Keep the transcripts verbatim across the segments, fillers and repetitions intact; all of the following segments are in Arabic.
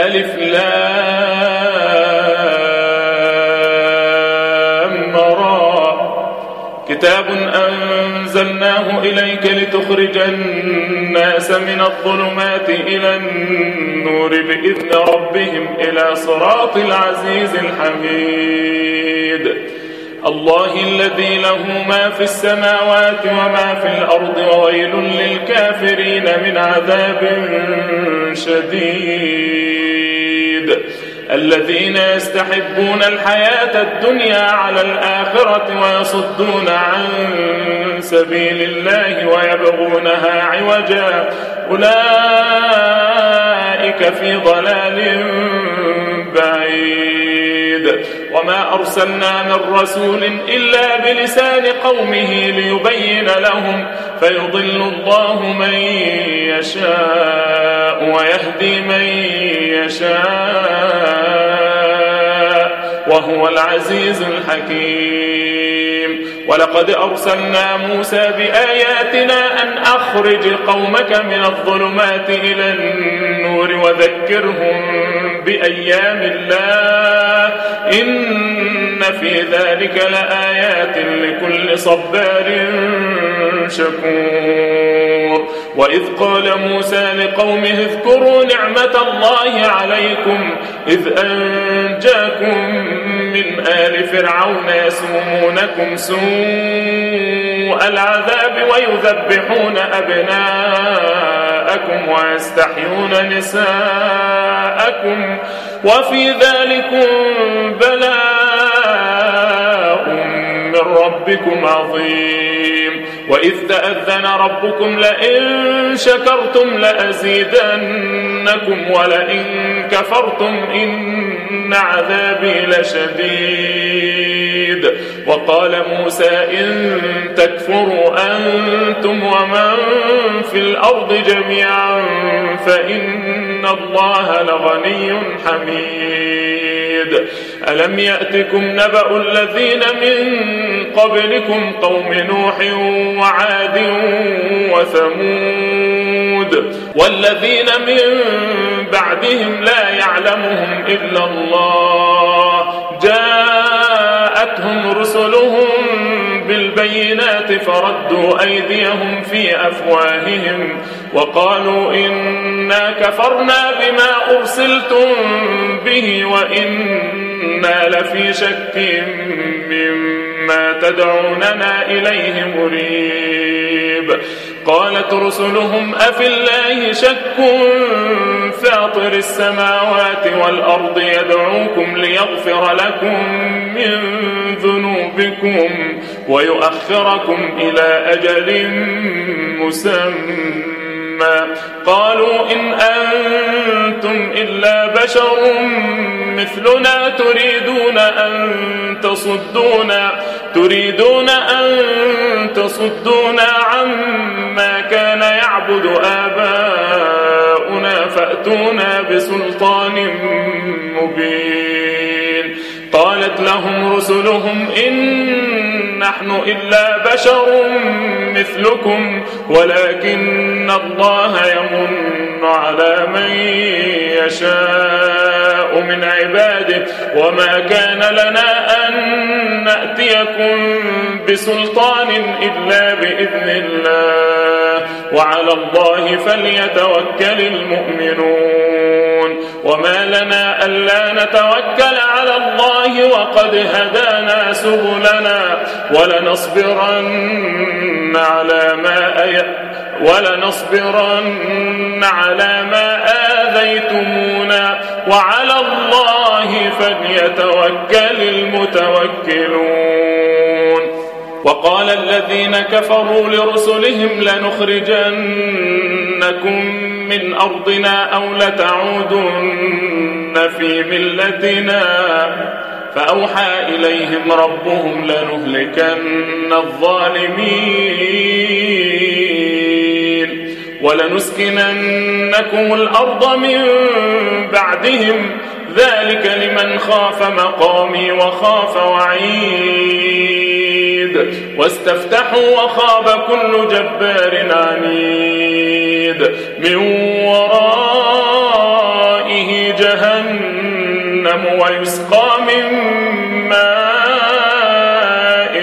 ألف لام را. كتاب أنزلناه إليك لتخرج الناس من الظلمات إلى النور بإذن ربهم إلى صراط العزيز الحميد. الله الذي له ما في السماوات وما في الأرض وويل للكافرين من عذاب شديد. الذين يستحبون الحياة الدنيا على الآخرة ويصدون عن سبيل الله ويبغونها عوجا أولئك في ضلال بعيد. وما أرسلنا من رسول إلا بلسان قومه ليبين لهم فيضل الله من يشاء ويهدي من يشاء وهو العزيز الحكيم. ولقد أرسلنا موسى بآياتنا أن أخرج قومك من الظلمات إلى النور وذكرهم بأيام الله إن في ذلك لآيات لكل صبار شكور. وإذ قال موسى لقومه اذكروا نعمة الله عليكم إذ أنجاكم من آل فرعون يسومونكم سوء العذاب ويذبحون أبناءكم ويستحيون نساءكم وفي ذلكم بلاء من ربكم عظيم. وإذ تأذن ربكم لئن شكرتم لأزيدنكم ولئن كفرتم إن عذابي لشديد. وقال موسى إن تكفروا أنتم ومن في الأرض جميعا فإن الله لغني حميد. ألم يأتكم نبأ الذين من قبلكم قوم نوح وعاد وثمود والذين من بعدهم لا يعلمهم إلا الله جاءتهم رسلهم بالبينات فردوا أيديهم في أفواههم وقالوا إنا كفرنا بما أرسلتم به وإنا لفي شك مما تدعوننا إليه مريب. قالت رسلهم أفي الله شك فاطر السماوات والأرض يدعوكم ليغفر لكم من ذنوبكم ويؤخركم إلى أجل مسمى. قالوا إن أنتم إلا بشر مثلنا تريدون أن تصدونا تريدون أن تصدونا عما كان يعبد آباؤنا فأتونا بسلطان مبين. قالت لهم رسلهم إن نحن إلا بشر مثلكم ولكن الله يمن على من يشاء من عباده وما كان لنا أن نأتيكم بسلطان إلا بإذن الله وعلى الله فليتوكل المؤمنون. وما لنا ألا نتوكل على الله وقد هدانا سبلنا ولنصبرن على ما أي... ولنصبرن على ما آذيتمونا وعلى الله فليتوكل المتوكلون. وقال الذين كفروا لرسلهم لنخرجنكم من أرضنا أو لتعودن في ملتنا فأوحى إليهم ربهم لنهلكن الظالمين ولنسكننكم الأرض من بعدهم ذلك لمن خاف مقامي وخاف وعيد. واستفتحوا وخاب كل جبار عنيد من ورائه جهنم جهنم ويسقى من ماء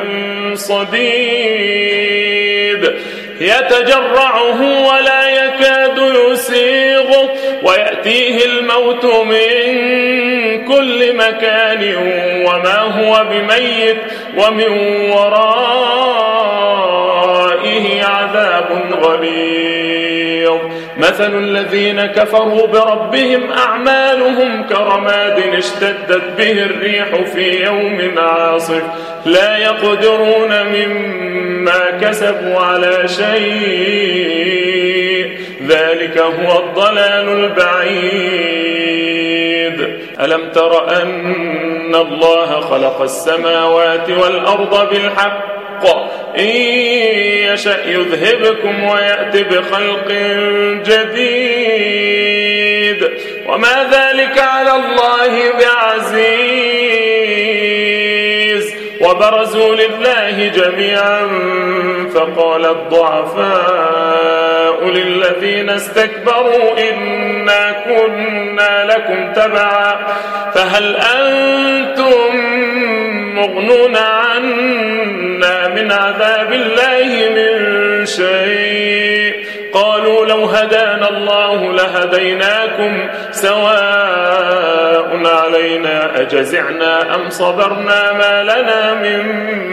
صديد يتجرعه ولا يكاد يسيغه ويأتيه الموت من كل مكان وما هو بميت ومن ورائه عذاب غليظ. مثل الذين كفروا بربهم أعمالهم كرماد اشتدت به الريح في يوم عاصف لا يقدرون مما كسبوا على شيء ذلك هو الضلال البعيد. ألم تر أن الله خلق السماوات والأرض بالحق إن يشأ يذهبكم ويأتي بخلق جديد وما ذلك على الله بعزيز. وبرزوا لله جميعا فقال الضعفاء للذين استكبروا إنا كنا لكم تبعا فهل أنتم مغنون عنا من عذاب الله من شيء قالوا لو هدانا الله لهديناكم سواء علينا أجزعنا أم صبرنا ما لنا من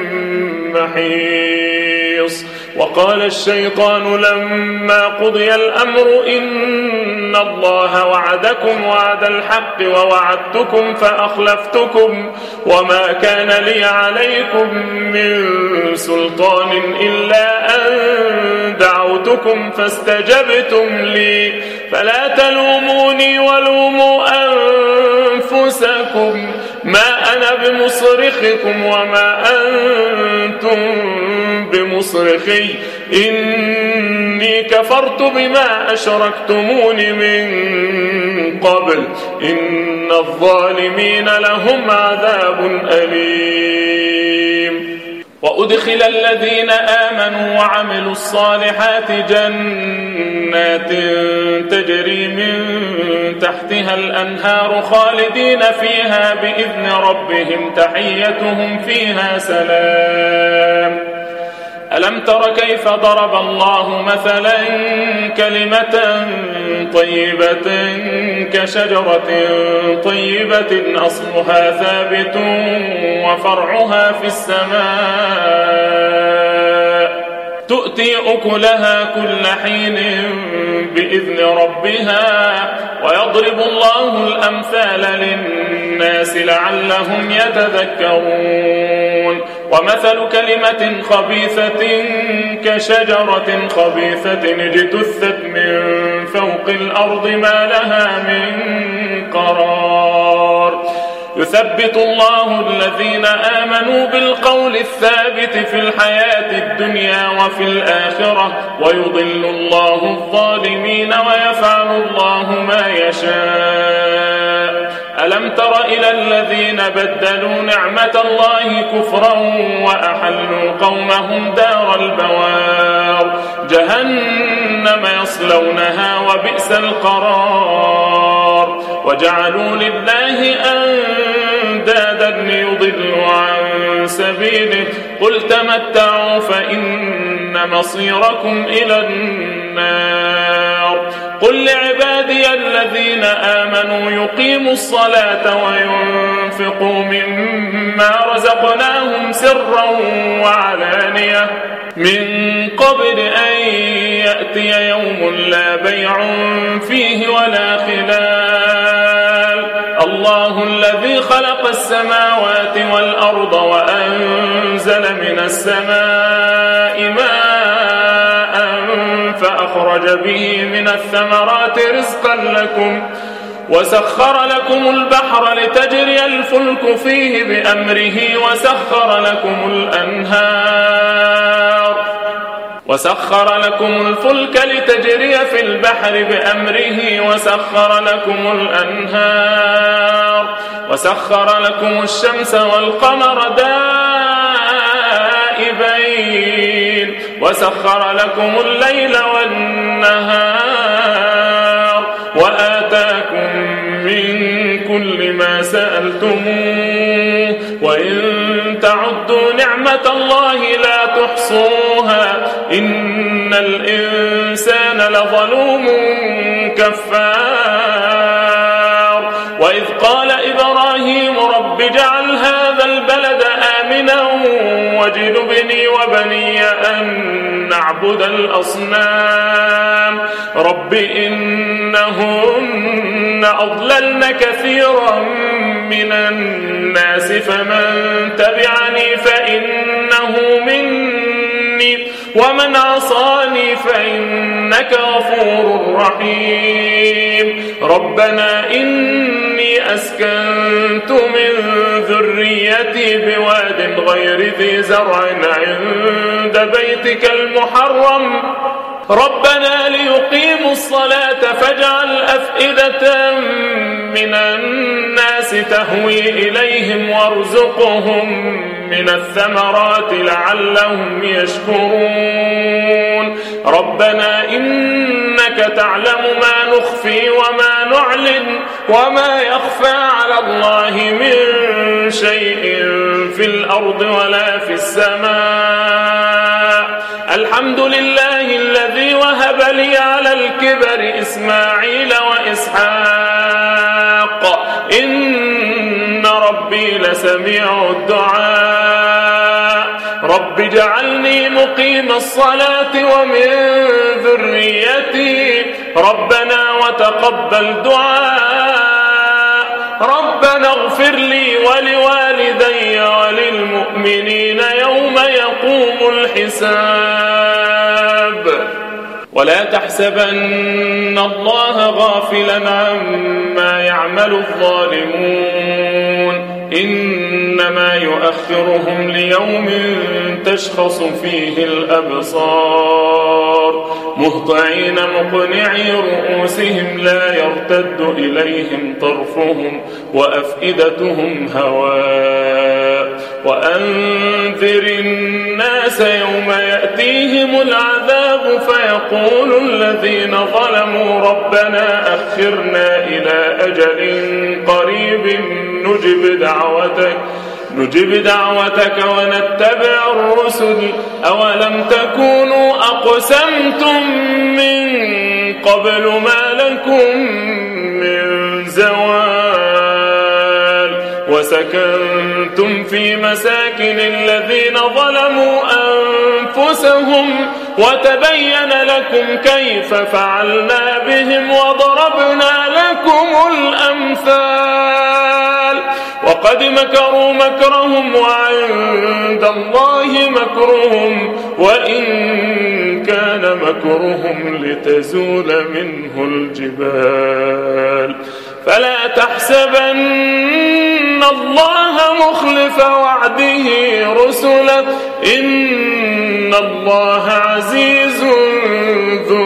محيص. وقال الشيطان لما قضي الأمر إن الله وعدكم وعد الحق ووعدتكم فأخلفتكم وما كان لي عليكم من سلطان إلا أن دعوتكم فاستجبتم لي فلا تلوموني ولوموا أنفسكم ما أنا بمصرخكم وما أنتم بمصرخي إني كفرت بما أشركتمون من قبل إن الظالمين لهم عذاب أليم. وأدخل الذين آمنوا وعملوا الصالحات جنات تجري من تحتها الأنهار خالدين فيها بإذن ربهم تحيتهم فيها سلام. ألم تر كيف ضرب الله مثلا كلمة طيبة كشجرة طيبة أصلها ثابت وفرعها في السماء تؤتي أكلها كل حين بإذن ربها ويضرب الله الأمثال للناس لعلهم يتذكرون. ومثل كلمة خبيثة كشجرة خبيثة اجتثت من فوق الأرض ما لها من قرار يثبت الله الذين آمنوا بالقول الثابت في الحياة الدنيا وفي الآخرة ويضل الله الظالمين ويفعل الله ما يشاء. ألم تر إلى الذين بدلوا نعمة الله كفرا وأحلوا قومهم دار البوار جهنم يصلونها وبئس القرار وجعلوا لله أندادا ليضلوا عن سبيله قل تمتعوا فإن مصيركم إلى النار. قل لعبادي الذين آمنوا يقيموا الصلاة وينفقوا مما رزقناهم سرا وعلانية من قبل أن يأتي يوم لا بيع فيه ولا خلال. الله الذي خلق السماوات والأرض وأنزل من السماء ماء فأخرج به من الثمرات رزقا لكم وسخر لكم البحر لتجري الفلك فيه بأمره وسخر لكم الأنهار وسخر لكم الفلك لتجري في البحر بأمره وسخر لكم الأنهار وسخر لكم الشمس والقمر دائبين وسخر لكم الليل والنهار وآتاكم من بكل ما سألتموه وإن تعدوا نعمة الله لا تحصوها إن الإنسان لظلوم كفار. وإذ قال إبراهيم رب اجعل هذا البلد آمنا واجنبني وبني أن نعبد الأصنام رب إنهن أضللن كثيرا من الناس فمن تبعني فإنه مني ومن عصاني فإنك غفور رحيم. ربنا إني أسكنت من ذريتي بواد غير ذي زرع عند بيتك المحرم ربنا ليقيموا الصلاة فاجعل أفئدة من الناس تهوي إليهم وارزقهم من الثمرات لعلهم يشكرون. ربنا إنك تعلم ما نخفي وما نعلن وما يخفى على الله من شيء في الأرض ولا في السماء. الحمد لله الذي وهب لي على الكبر إسماعيل وإسحاق إن ربي لسميع الدعاء. رب اجعلني مقيم الصلاة ومن ذريتي ربنا وتقبل دعاء. ربنا اغفر لي ولوالدي وللمؤمنين يوم يقوم الحساب. ولا تحسبن الله غافلا عما يعمل الظالمون إنما يؤخرهم ليوم تشخص فيه الأبصار مهطعين مقنعي رؤوسهم لا يرتد إليهم طرفهم وأفئدتهم هواء. وأنذر الناس يوم يأتيهم العذاب فيقول الذين ظلموا ربنا أخرنا إلى أجل قريب نجب دعوتك نجب دعوتك ونتبع الرسل أولم تكونوا أقسمتم من قبل ما لكم من زوال وسكنتم في مساكن الذين ظلموا أنفسهم وتبين لكم كيف فعلنا بهم وضربنا لكم الأمثال. وقد مكروا مكرهم وعند الله مكرهم وإن كان مكرهم لتزول منه الجبال. فلا تحسبن الله مخلف وعده رسله إن الله عزيز ذو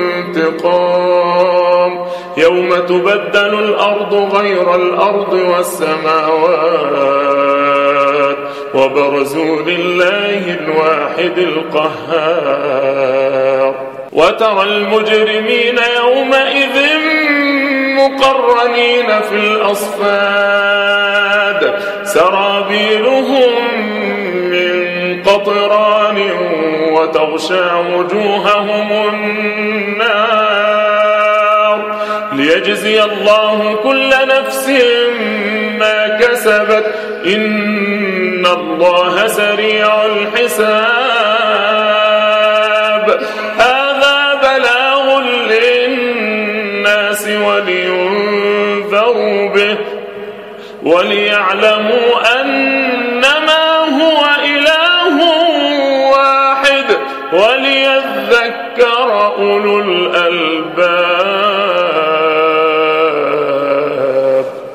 انتقام. يوم تبدل الأرض غير الأرض والسماوات وبرزوا لله الواحد القهار. وترى المجرمين يومئذ مقرنين في الأصفاد سرابيلهم من قطران وتغشى وجوههم النار ليجزي الله كل نفس ما كسبت إن الله سريع الحساب. هذا بلاغ للناس ولينذروا به وليعلموا أنما هو إله واحد وليذكر أولو الألباب.